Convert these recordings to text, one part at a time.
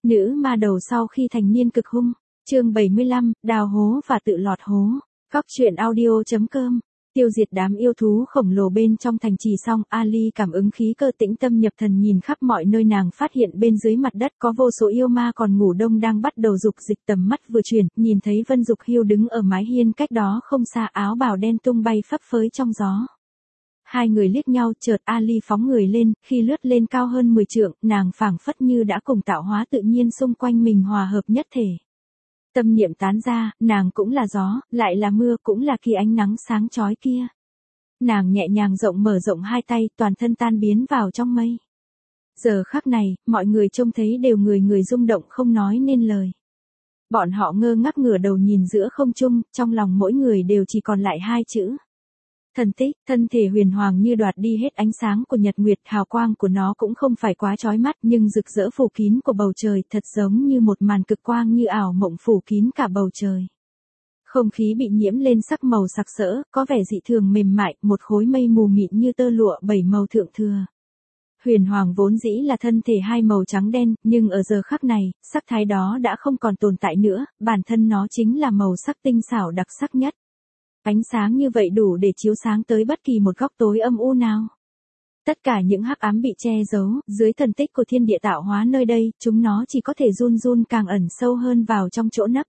Nữ ma đầu sau khi thành niên cực hung. Chương 75, đào hố và tự lọt hố. Cóc truyện audio.com. Tiêu diệt đám yêu thú khổng lồ bên trong thành trì xong, Ali cảm ứng khí cơ tĩnh tâm nhập thần nhìn khắp mọi nơi, nàng phát hiện bên dưới mặt đất có vô số yêu ma còn ngủ đông đang bắt đầu dục dịch. Tầm mắt vừa chuyển, nhìn thấy Vân Dục Hiêu đứng ở mái hiên cách đó không xa, áo bào đen tung bay phấp phới trong gió. Hai người liếc nhau, chợt Ali phóng người lên, khi lướt lên cao hơn 10 trượng, nàng phảng phất như đã cùng tạo hóa tự nhiên xung quanh mình hòa hợp nhất thể. Tâm niệm tán ra, nàng cũng là gió, lại là mưa, cũng là kia ánh nắng sáng chói kia. Nàng nhẹ nhàng mở rộng hai tay, toàn thân tan biến vào trong mây. Giờ khắc này, mọi người trông thấy đều người rung động không nói nên lời. Bọn họ ngơ ngác ngửa đầu nhìn giữa không trung, trong lòng mỗi người đều chỉ còn lại hai chữ. Thần tích. Thân thể huyền hoàng như đoạt đi hết ánh sáng của nhật nguyệt, hào quang của nó cũng không phải quá chói mắt nhưng rực rỡ phủ kín của bầu trời, thật giống như một màn cực quang như ảo mộng phủ kín cả bầu trời. Không khí bị nhiễm lên sắc màu sặc sỡ, có vẻ dị thường mềm mại, một khối mây mù mịn như tơ lụa bảy màu thượng thừa. Huyền hoàng vốn dĩ là thân thể hai màu trắng đen, nhưng ở giờ khắc này, sắc thái đó đã không còn tồn tại nữa, bản thân nó chính là màu sắc tinh xảo đặc sắc nhất. Ánh sáng như vậy đủ để chiếu sáng tới bất kỳ một góc tối âm u nào. Tất cả những hắc ám bị che giấu, dưới thần tích của thiên địa tạo hóa nơi đây, chúng nó chỉ có thể run run càng ẩn sâu hơn vào trong chỗ nấp.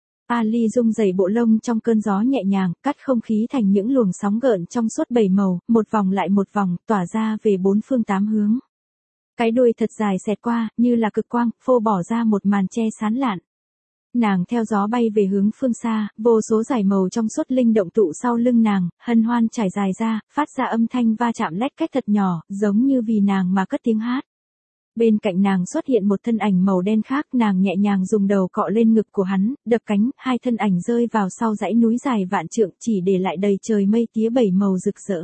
Ali rung rẩy bộ lông trong cơn gió nhẹ nhàng, cắt không khí thành những luồng sóng gợn trong suốt bảy màu, một vòng lại một vòng, tỏa ra về bốn phương tám hướng. Cái đuôi thật dài xẹt qua, như là cực quang, phô bỏ ra một màn che sán lạn. Nàng theo gió bay về hướng phương xa, vô số dải màu trong suốt linh động tụ sau lưng nàng, hân hoan trải dài ra, phát ra âm thanh va chạm lách cách thật nhỏ, giống như vì nàng mà cất tiếng hát. Bên cạnh nàng xuất hiện một thân ảnh màu đen khác, nàng nhẹ nhàng dùng đầu cọ lên ngực của hắn, đập cánh, hai thân ảnh rơi vào sau dãy núi dài vạn trượng, chỉ để lại đầy trời mây tía bảy màu rực rỡ.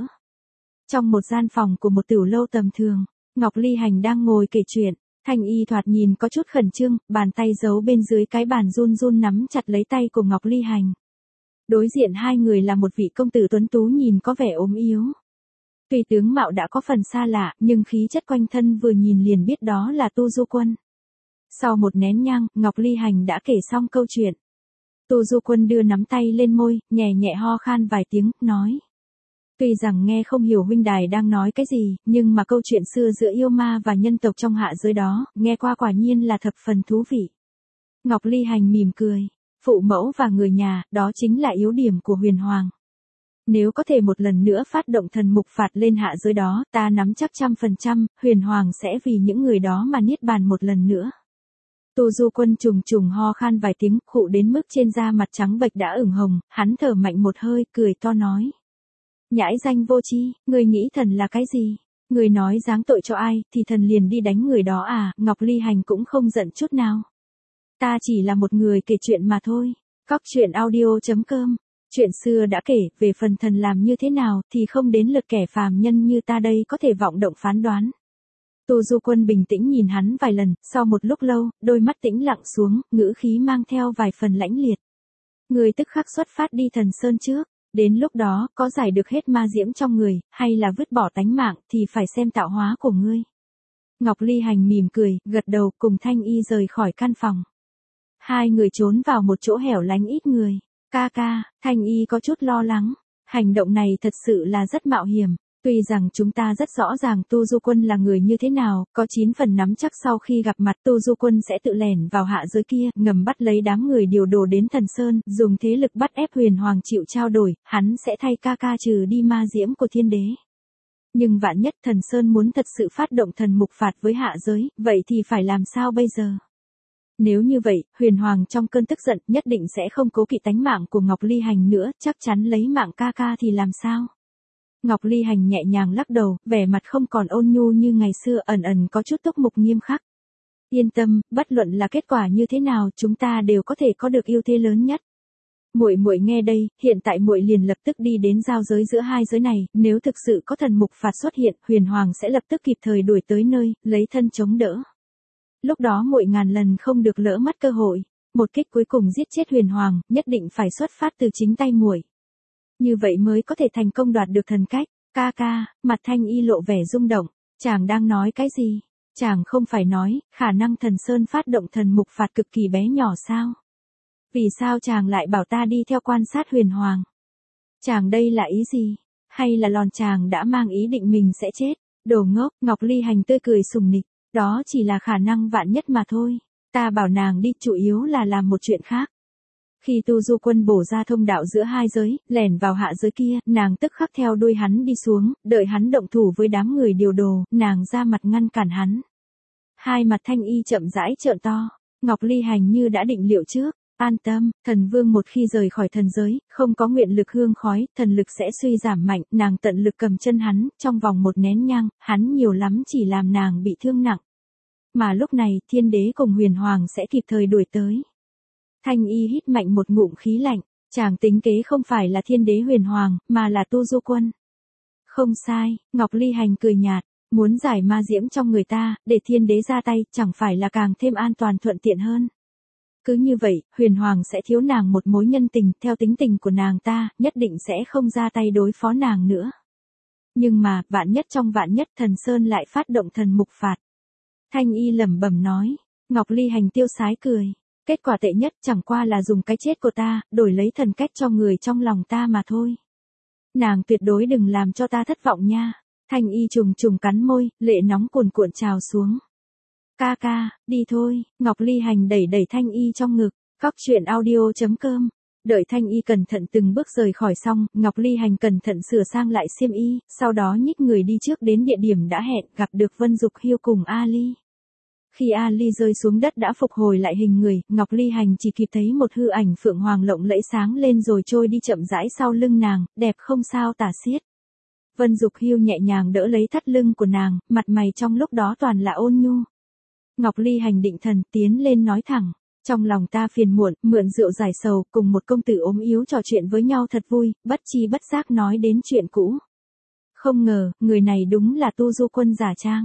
Trong một gian phòng của một tiểu lâu tầm thường, Ngọc Ly Hành đang ngồi kể chuyện. Thanh Y thoạt nhìn có chút khẩn trương, bàn tay giấu bên dưới cái bàn run run nắm chặt lấy tay của Ngọc Ly Hành. Đối diện hai người là một vị công tử tuấn tú nhìn có vẻ ốm yếu. Tuy tướng mạo đã có phần xa lạ, nhưng khí chất quanh thân vừa nhìn liền biết đó là Tu Du Quân. Sau một nén nhang, Ngọc Ly Hành đã kể xong câu chuyện. Tu Du Quân đưa nắm tay lên môi, nhẹ nhẹ ho khan vài tiếng, nói. Tuy rằng nghe không hiểu huynh đài đang nói cái gì, nhưng mà câu chuyện xưa giữa yêu ma và nhân tộc trong hạ giới đó, nghe qua quả nhiên là thập phần thú vị. Ngọc Ly Hành mỉm cười. Phụ mẫu và người nhà, đó chính là yếu điểm của huyền hoàng. Nếu có thể một lần nữa phát động thần mục phạt lên hạ giới đó, ta nắm chắc 100%, huyền hoàng sẽ vì những người đó mà niết bàn một lần nữa. Tu Du Quân trùng trùng ho khan vài tiếng, khụ đến mức trên da mặt trắng bệch đã ửng hồng, hắn thở mạnh một hơi, cười to nói. Nhãi danh vô tri, người nghĩ thần là cái gì? Người nói giáng tội cho ai, thì thần liền đi đánh người đó à? Ngọc Ly Hành cũng không giận chút nào. Ta chỉ là một người kể chuyện mà thôi. Cóc truyện audio.com. Chuyện xưa đã kể, về phần thần làm như thế nào, thì không đến lượt kẻ phàm nhân như ta đây có thể vọng động phán đoán. Tu Du Quân bình tĩnh nhìn hắn vài lần, sau một lúc lâu, đôi mắt tĩnh lặng xuống, ngữ khí mang theo vài phần lãnh liệt. Người tức khắc xuất phát đi Thần Sơn trước. Đến lúc đó, có giải được hết ma diễm trong người, hay là vứt bỏ tánh mạng, thì phải xem tạo hóa của ngươi. Ngọc Ly Hành mỉm cười, gật đầu, cùng Thanh Y rời khỏi căn phòng. Hai người trốn vào một chỗ hẻo lánh ít người. Ca ca, Thanh Y có chút lo lắng. Hành động này thật sự là rất mạo hiểm. Tuy rằng chúng ta rất rõ ràng Tu Du Quân là người như thế nào, có 9 phần nắm chắc sau khi gặp mặt Tu Du Quân sẽ tự lẻn vào hạ giới kia, ngầm bắt lấy đám người điều đồ đến Thần Sơn, dùng thế lực bắt ép huyền hoàng chịu trao đổi, hắn sẽ thay ca ca trừ đi ma diễm của thiên đế. Nhưng vạn nhất Thần Sơn muốn thật sự phát động thần mục phạt với hạ giới, vậy thì phải làm sao bây giờ? Nếu như vậy, huyền hoàng trong cơn tức giận nhất định sẽ không cố kỵ tánh mạng của Ngọc Ly Hành nữa, chắc chắn lấy mạng ca ca thì làm sao? Ngọc Ly Hành nhẹ nhàng lắc đầu, vẻ mặt không còn ôn nhu như ngày xưa, ẩn ẩn có chút túc mục nghiêm khắc. Yên tâm, bất luận là kết quả như thế nào, chúng ta đều có thể có được ưu thế lớn nhất. Muội muội nghe đây, hiện tại muội liền lập tức đi đến giao giới giữa hai giới này, nếu thực sự có thần mục phạt xuất hiện, huyền hoàng sẽ lập tức kịp thời đuổi tới nơi, lấy thân chống đỡ. Lúc đó muội ngàn lần không được lỡ mất cơ hội, một kích cuối cùng giết chết huyền hoàng, nhất định phải xuất phát từ chính tay muội. Như vậy mới có thể thành công đoạt được thần cách. Ca ca, mặt Thanh Y lộ vẻ rung động, chàng đang nói cái gì? Chàng không phải nói, khả năng thần Sơn phát động thần mục phạt cực kỳ bé nhỏ sao? Vì sao chàng lại bảo ta đi theo quan sát huyền hoàng? Chàng đây là ý gì? Hay là lòn chàng đã mang ý định mình sẽ chết? Đồ ngốc, Ngọc Ly Hành tươi cười sùng nịch, đó chỉ là khả năng vạn nhất mà thôi. Ta bảo nàng đi chủ yếu là làm một chuyện khác. Khi Tu Du Quân bổ ra thông đạo giữa hai giới, lẻn vào hạ giới kia, nàng tức khắc theo đuôi hắn đi xuống, đợi hắn động thủ với đám người điều đồ, nàng ra mặt ngăn cản hắn. Hai mặt Thanh Y chậm rãi trợn to, Ngọc Ly Hành như đã định liệu trước, an tâm, thần vương một khi rời khỏi thần giới, không có nguyện lực hương khói, thần lực sẽ suy giảm mạnh, nàng tận lực cầm chân hắn, trong vòng một nén nhang, hắn nhiều lắm chỉ làm nàng bị thương nặng. Mà lúc này, thiên đế cùng huyền hoàng sẽ kịp thời đuổi tới. Thanh Y hít mạnh một ngụm khí lạnh, chàng tính kế không phải là thiên đế huyền hoàng, mà là Tu Du Quân. Không sai, Ngọc Ly Hành cười nhạt, muốn giải ma diễm trong người ta, để thiên đế ra tay, chẳng phải là càng thêm an toàn thuận tiện hơn. Cứ như vậy, huyền hoàng sẽ thiếu nàng một mối nhân tình, theo tính tình của nàng ta, nhất định sẽ không ra tay đối phó nàng nữa. Nhưng mà, vạn nhất trong vạn nhất thần Sơn lại phát động thần mục phạt. Thanh Y lẩm bẩm nói, Ngọc Ly Hành tiêu sái cười. Kết quả tệ nhất chẳng qua là dùng cái chết của ta, đổi lấy thần cách cho người trong lòng ta mà thôi. Nàng tuyệt đối đừng làm cho ta thất vọng nha. Thanh Y trùng trùng cắn môi, lệ nóng cuồn cuộn trào xuống. Ca ca, đi thôi, Ngọc Ly Hành đẩy đẩy Thanh Y trong ngực, Cóc Truyện Audio.com. Đợi Thanh Y cẩn thận từng bước rời khỏi xong, Ngọc Ly Hành cẩn thận sửa sang lại xiêm y, sau đó nhích người đi trước đến địa điểm đã hẹn, gặp được Vân Dục Hưu cùng Ali. Khi Ali rơi xuống đất đã phục hồi lại hình người, Ngọc Ly Hành chỉ kịp thấy một hư ảnh phượng hoàng lộng lẫy sáng lên rồi trôi đi chậm rãi sau lưng nàng, đẹp không sao tả xiết. Vân Dục Hưu nhẹ nhàng đỡ lấy thắt lưng của nàng, mặt mày trong lúc đó toàn là ôn nhu. Ngọc Ly Hành định thần tiến lên nói thẳng, trong lòng ta phiền muộn, mượn rượu giải sầu, cùng một công tử ốm yếu trò chuyện với nhau thật vui, bất chi bất giác nói đến chuyện cũ. Không ngờ, người này đúng là Tu Du Quân giả trang.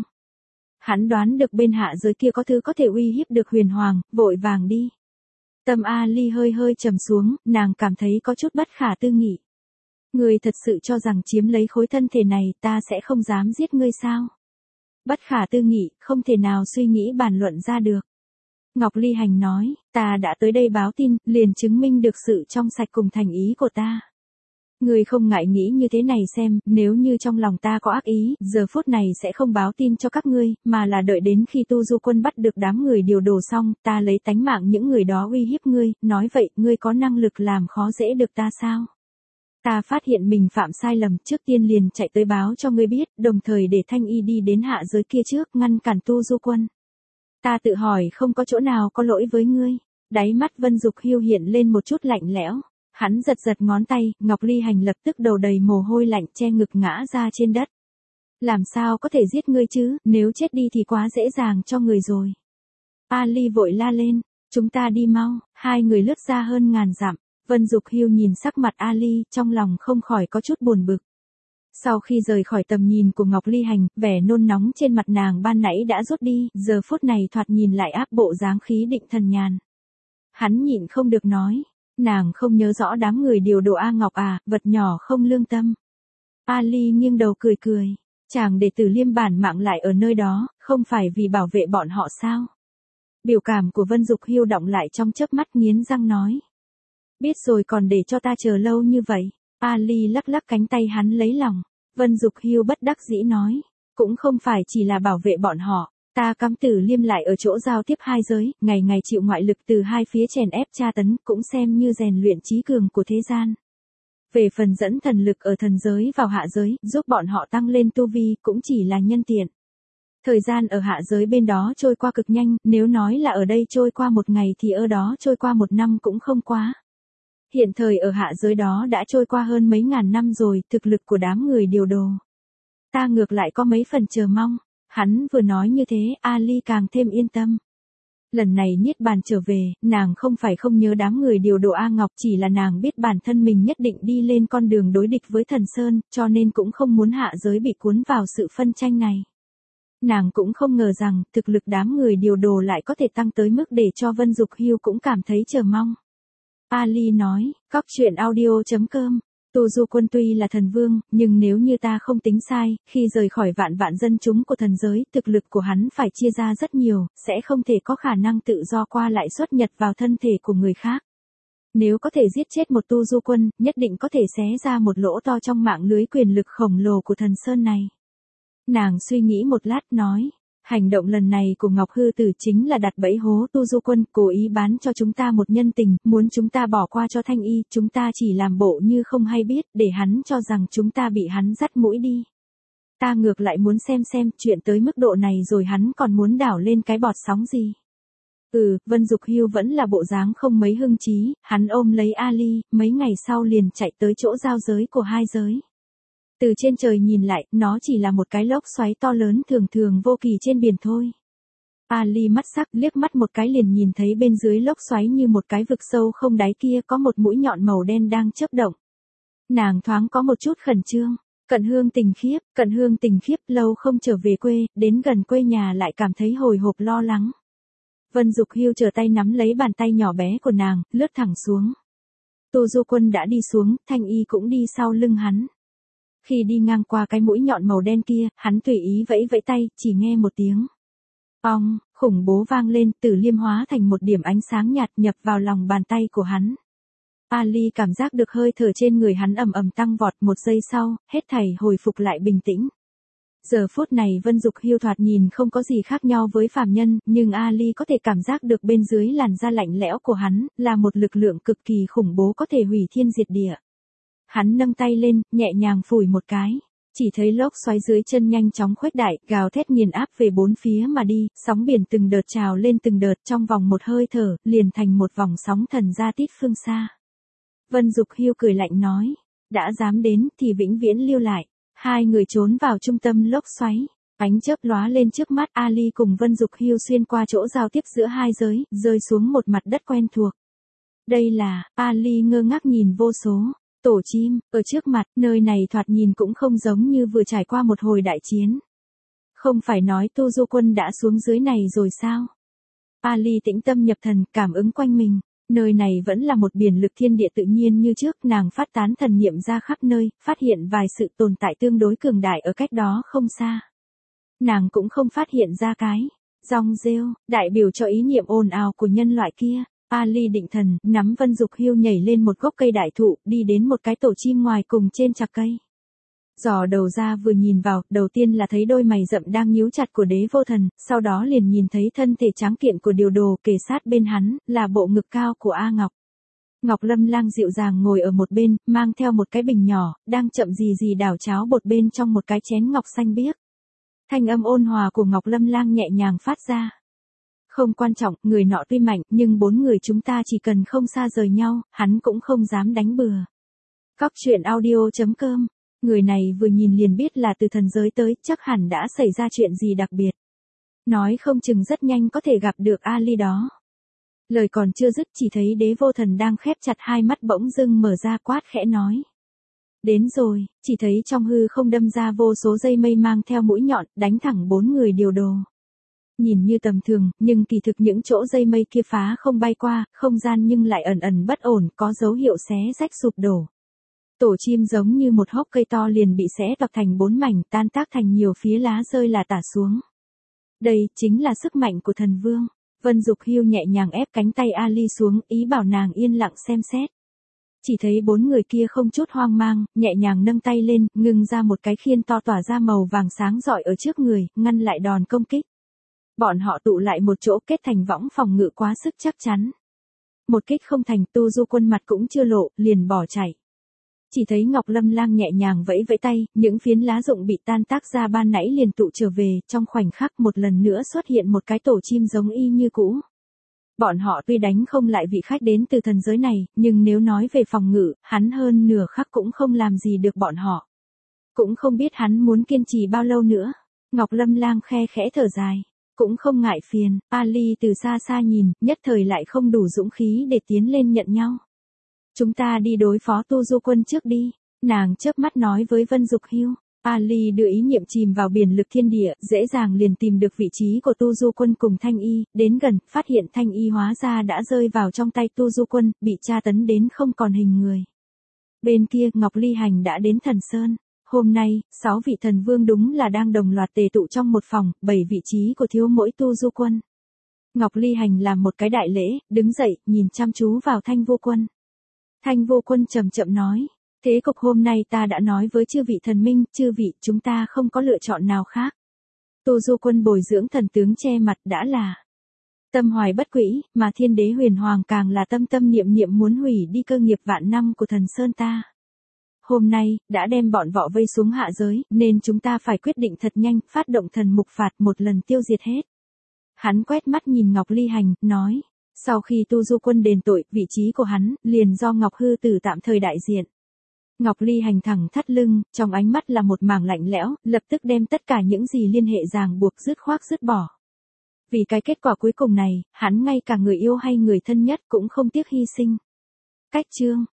Hắn đoán được bên hạ giới kia có thứ có thể uy hiếp được huyền hoàng, vội vàng đi. Tâm Ali hơi hơi trầm xuống, nàng cảm thấy có chút bất khả tư nghị. Ngươi thật sự cho rằng chiếm lấy khối thân thể này ta sẽ không dám giết ngươi sao? Bất khả tư nghị, không thể nào suy nghĩ bàn luận ra được. Ngọc Ly Hành nói, ta đã tới đây báo tin, liền chứng minh được sự trong sạch cùng thành ý của ta. Ngươi không ngại nghĩ như thế này xem, nếu như trong lòng ta có ác ý, giờ phút này sẽ không báo tin cho các ngươi, mà là đợi đến khi Tu Du Quân bắt được đám người điều đồ xong, ta lấy tánh mạng những người đó uy hiếp ngươi, nói vậy, ngươi có năng lực làm khó dễ được ta sao? Ta phát hiện mình phạm sai lầm, trước tiên liền chạy tới báo cho ngươi biết, đồng thời để Thanh Y đi đến hạ giới kia trước, ngăn cản Tu Du Quân. Ta tự hỏi không có chỗ nào có lỗi với ngươi. Đáy mắt Vân Dục Hưu hiện lên một chút lạnh lẽo. Hắn giật giật ngón tay, Ngọc Ly Hành lập tức đầu đầy mồ hôi lạnh che ngực ngã ra trên đất. Làm sao có thể giết ngươi chứ, nếu chết đi thì quá dễ dàng cho người rồi. Ali vội la lên, chúng ta đi mau, hai người lướt ra hơn ngàn dặm. Vân Dục Hưu nhìn sắc mặt Ali, trong lòng không khỏi có chút buồn bực. Sau khi rời khỏi tầm nhìn của Ngọc Ly Hành, vẻ nôn nóng trên mặt nàng ban nãy đã rút đi, giờ phút này thoạt nhìn lại áp bộ dáng khí định thần nhàn. Hắn nhịn không được nói, nàng không nhớ rõ đám người điều đồ A Ngọc à, vật nhỏ không lương tâm. Ali nghiêng đầu cười cười, chàng để Tử Liêm bản mạng lại ở nơi đó, không phải vì bảo vệ bọn họ sao? Biểu cảm của Vân Dục Hưu động lại trong chớp mắt nghiến răng nói. Biết rồi còn để cho ta chờ lâu như vậy. Ali lắc lắc cánh tay hắn lấy lòng. Vân Dục Hưu bất đắc dĩ nói. Cũng không phải chỉ là bảo vệ bọn họ. Ta cắm Tử Liêm lại ở chỗ giao tiếp hai giới, ngày ngày chịu ngoại lực từ hai phía chèn ép tra tấn, cũng xem như rèn luyện trí cường của thế gian. Về phần dẫn thần lực ở thần giới vào hạ giới, giúp bọn họ tăng lên tu vi, cũng chỉ là nhân tiện. Thời gian ở hạ giới bên đó trôi qua cực nhanh, nếu nói là ở đây trôi qua một ngày thì ở đó trôi qua một năm cũng không quá. Hiện thời ở hạ giới đó đã trôi qua hơn mấy ngàn năm rồi, thực lực của đám người điều đồ. Ta ngược lại có mấy phần chờ mong. Hắn vừa nói như thế, Ali càng thêm yên tâm. Lần này Niết Bàn trở về, nàng không phải không nhớ đám người điều đồ A Ngọc, chỉ là nàng biết bản thân mình nhất định đi lên con đường đối địch với thần Sơn, cho nên cũng không muốn hạ giới bị cuốn vào sự phân tranh này. Nàng cũng không ngờ rằng, thực lực đám người điều đồ lại có thể tăng tới mức để cho Vân Dục Hưu cũng cảm thấy chờ mong. Ali nói, Cóc Truyện Audio.com, Tu Du Quân tuy là thần vương, nhưng nếu như ta không tính sai, khi rời khỏi vạn vạn dân chúng của thần giới, thực lực của hắn phải chia ra rất nhiều, sẽ không thể có khả năng tự do qua lại xuất nhập vào thân thể của người khác. Nếu có thể giết chết một Tu Du Quân, nhất định có thể xé ra một lỗ to trong mạng lưới quyền lực khổng lồ của thần sơn này. Nàng suy nghĩ một lát nói, hành động lần này của Ngọc Hư Tử chính là đặt bẫy hố Tu Du Quân, cố ý bán cho chúng ta một nhân tình, muốn chúng ta bỏ qua cho Thanh Y, chúng ta chỉ làm bộ như không hay biết, để hắn cho rằng chúng ta bị hắn dắt mũi đi. Ta ngược lại muốn xem chuyện tới mức độ này rồi hắn còn muốn đảo lên cái bọt sóng gì. Vân Dục Hưu vẫn là bộ dáng không mấy hưng trí, hắn ôm lấy Ali, mấy ngày sau liền chạy tới chỗ giao giới của hai giới. Từ trên trời nhìn lại, nó chỉ là một cái lốc xoáy to lớn thường thường vô kỳ trên biển thôi. Ali mắt sắc liếc mắt một cái liền nhìn thấy bên dưới lốc xoáy như một cái vực sâu không đáy kia có một mũi nhọn màu đen đang chớp động. Nàng thoáng có một chút khẩn trương. Cận Hương tình khiếp lâu không trở về quê, đến gần quê nhà lại cảm thấy hồi hộp lo lắng. Vân Dục Hưu trở tay nắm lấy bàn tay nhỏ bé của nàng, lướt thẳng xuống. Tu Du Quân đã đi xuống, Thanh Y cũng đi sau lưng hắn. Khi đi ngang qua cái mũi nhọn màu đen kia, hắn tùy ý vẫy vẫy tay, chỉ nghe một tiếng. Ong, khủng bố vang lên, Tử Liêm hóa thành một điểm ánh sáng nhạt nhập vào lòng bàn tay của hắn. Ali cảm giác được hơi thở trên người hắn ầm ầm tăng vọt, một giây sau, hết thảy hồi phục lại bình tĩnh. Giờ phút này Vân Dục Hưu thoạt nhìn không có gì khác nhau với phàm nhân, nhưng Ali có thể cảm giác được bên dưới làn da lạnh lẽo của hắn, là một lực lượng cực kỳ khủng bố có thể hủy thiên diệt địa. Hắn nâng tay lên, nhẹ nhàng phủi một cái. Chỉ thấy lốc xoáy dưới chân nhanh chóng khuếch đại, gào thét nghiền áp về bốn phía mà đi, sóng biển từng đợt trào lên từng đợt trong vòng một hơi thở, liền thành một vòng sóng thần ra tít phương xa. Vân Dục Hưu cười lạnh nói, đã dám đến thì vĩnh viễn lưu lại. Hai người trốn vào trung tâm lốc xoáy. Ánh chớp lóa lên trước mắt, Ali cùng Vân Dục Hưu xuyên qua chỗ giao tiếp giữa hai giới, rơi xuống một mặt đất quen thuộc. Đây là, Ali ngơ ngác nhìn vô số tổ chim ở trước mặt, nơi này thoạt nhìn cũng không giống như vừa trải qua một hồi đại chiến. Không phải nói Tu Du Quân đã xuống dưới này rồi sao? Ali tĩnh tâm nhập thần, cảm ứng quanh mình. Nơi này vẫn là một biển lực thiên địa tự nhiên như trước, nàng phát tán thần niệm ra khắp nơi, phát hiện vài sự tồn tại tương đối cường đại ở cách đó không xa. Nàng cũng không phát hiện ra cái rong rêu, đại biểu cho ý niệm ồn ào của nhân loại kia. Ali định thần, nắm Vân Dục Hưu nhảy lên một gốc cây đại thụ, đi đến một cái tổ chim ngoài cùng trên chạc cây. Dò đầu ra vừa nhìn vào, đầu tiên là thấy đôi mày rậm đang nhíu chặt của Đế Vô Thần, sau đó liền nhìn thấy thân thể tráng kiện của Điều Đồ kề sát bên hắn, là bộ ngực cao của A Ngọc. Ngọc Lâm Lang dịu dàng ngồi ở một bên, mang theo một cái bình nhỏ, đang chậm gì đảo cháo bột bên trong một cái chén ngọc xanh biếc. Thanh âm ôn hòa của Ngọc Lâm Lang nhẹ nhàng phát ra. Không quan trọng, người nọ tuy mạnh, nhưng bốn người chúng ta chỉ cần không xa rời nhau, hắn cũng không dám đánh bừa. Cóc truyện audio.com. Người này vừa nhìn liền biết là từ thần giới tới, chắc hẳn đã xảy ra chuyện gì đặc biệt. Nói không chừng rất nhanh có thể gặp được Ali đó. Lời còn chưa dứt chỉ thấy Đế Vô Thần đang khép chặt hai mắt bỗng dưng mở ra quát khẽ nói. Đến rồi, chỉ thấy trong hư không đâm ra vô số dây mây mang theo mũi nhọn, đánh thẳng bốn người Điều Đồ. Nhìn như tầm thường, nhưng kỳ thực những chỗ dây mây kia phá không bay qua, không gian nhưng lại ẩn ẩn bất ổn, có dấu hiệu xé rách sụp đổ. Tổ chim giống như một hốc cây to liền bị xé toạc thành bốn mảnh, tan tác thành nhiều phía lá rơi là tả xuống. Đây chính là sức mạnh của thần vương. Vân Dục Hưu nhẹ nhàng ép cánh tay Ali xuống, ý bảo nàng yên lặng xem xét. Chỉ thấy bốn người kia không chút hoang mang, nhẹ nhàng nâng tay lên, ngưng ra một cái khiên to tỏa ra màu vàng sáng rọi ở trước người, ngăn lại đòn công kích. Bọn họ tụ lại một chỗ kết thành võng phòng ngự quá sức chắc chắn. Một kích không thành, Tu Du Quân mặt cũng chưa lộ, liền bỏ chạy. Chỉ thấy Ngọc Lâm Lang nhẹ nhàng vẫy vẫy tay, những phiến lá rụng bị tan tác ra ban nãy liền tụ trở về, trong khoảnh khắc một lần nữa xuất hiện một cái tổ chim giống y như cũ. Bọn họ tuy đánh không lại vị khách đến từ thần giới này, nhưng nếu nói về phòng ngự, hắn hơn nửa khắc cũng không làm gì được bọn họ. Cũng không biết hắn muốn kiên trì bao lâu nữa. Ngọc Lâm Lang khe khẽ thở dài. Cũng không ngại phiền, Ali từ xa xa nhìn, nhất thời lại không đủ dũng khí để tiến lên nhận nhau. Chúng ta đi đối phó Tu Du Quân trước đi, nàng chớp mắt nói với Vân Dục Hưu. Ali đưa ý niệm chìm vào biển lực thiên địa, dễ dàng liền tìm được vị trí của Tu Du Quân cùng Thanh Y, đến gần, phát hiện Thanh Y hóa ra đã rơi vào trong tay Tu Du Quân, bị tra tấn đến không còn hình người. Bên kia Ngọc Ly Hành đã đến Thần Sơn. Hôm nay, 6 vị thần vương đúng là đang đồng loạt tề tụ trong một phòng, 7 vị trí của thiếu mỗi tu du quân. Ngọc Ly Hành làm một cái đại lễ, đứng dậy, nhìn chăm chú vào Thanh Vô Quân. Thanh Vô Quân chậm chậm nói, thế cục hôm nay ta đã nói với chư vị thần minh, chư vị chúng ta không có lựa chọn nào khác. Tu du quân bồi dưỡng thần tướng che mặt đã là tâm hoài bất quỹ, mà Thiên Đế Huyền Hoàng càng là tâm tâm niệm niệm muốn hủy đi cơ nghiệp vạn năm của Thần Sơn ta. Hôm nay, đã đem bọn vọ vây xuống hạ giới, nên chúng ta phải quyết định thật nhanh, phát động thần mục phạt một lần tiêu diệt hết. Hắn quét mắt nhìn Ngọc Ly Hành, nói, sau khi tu du quân đền tội, vị trí của hắn, liền do Ngọc Hư Tử tạm thời đại diện. Ngọc Ly Hành thẳng thắt lưng, trong ánh mắt là một mảng lạnh lẽo, lập tức đem tất cả những gì liên hệ ràng buộc dứt khoát dứt bỏ. Vì cái kết quả cuối cùng này, hắn ngay cả người yêu hay người thân nhất cũng không tiếc hy sinh. Cách chương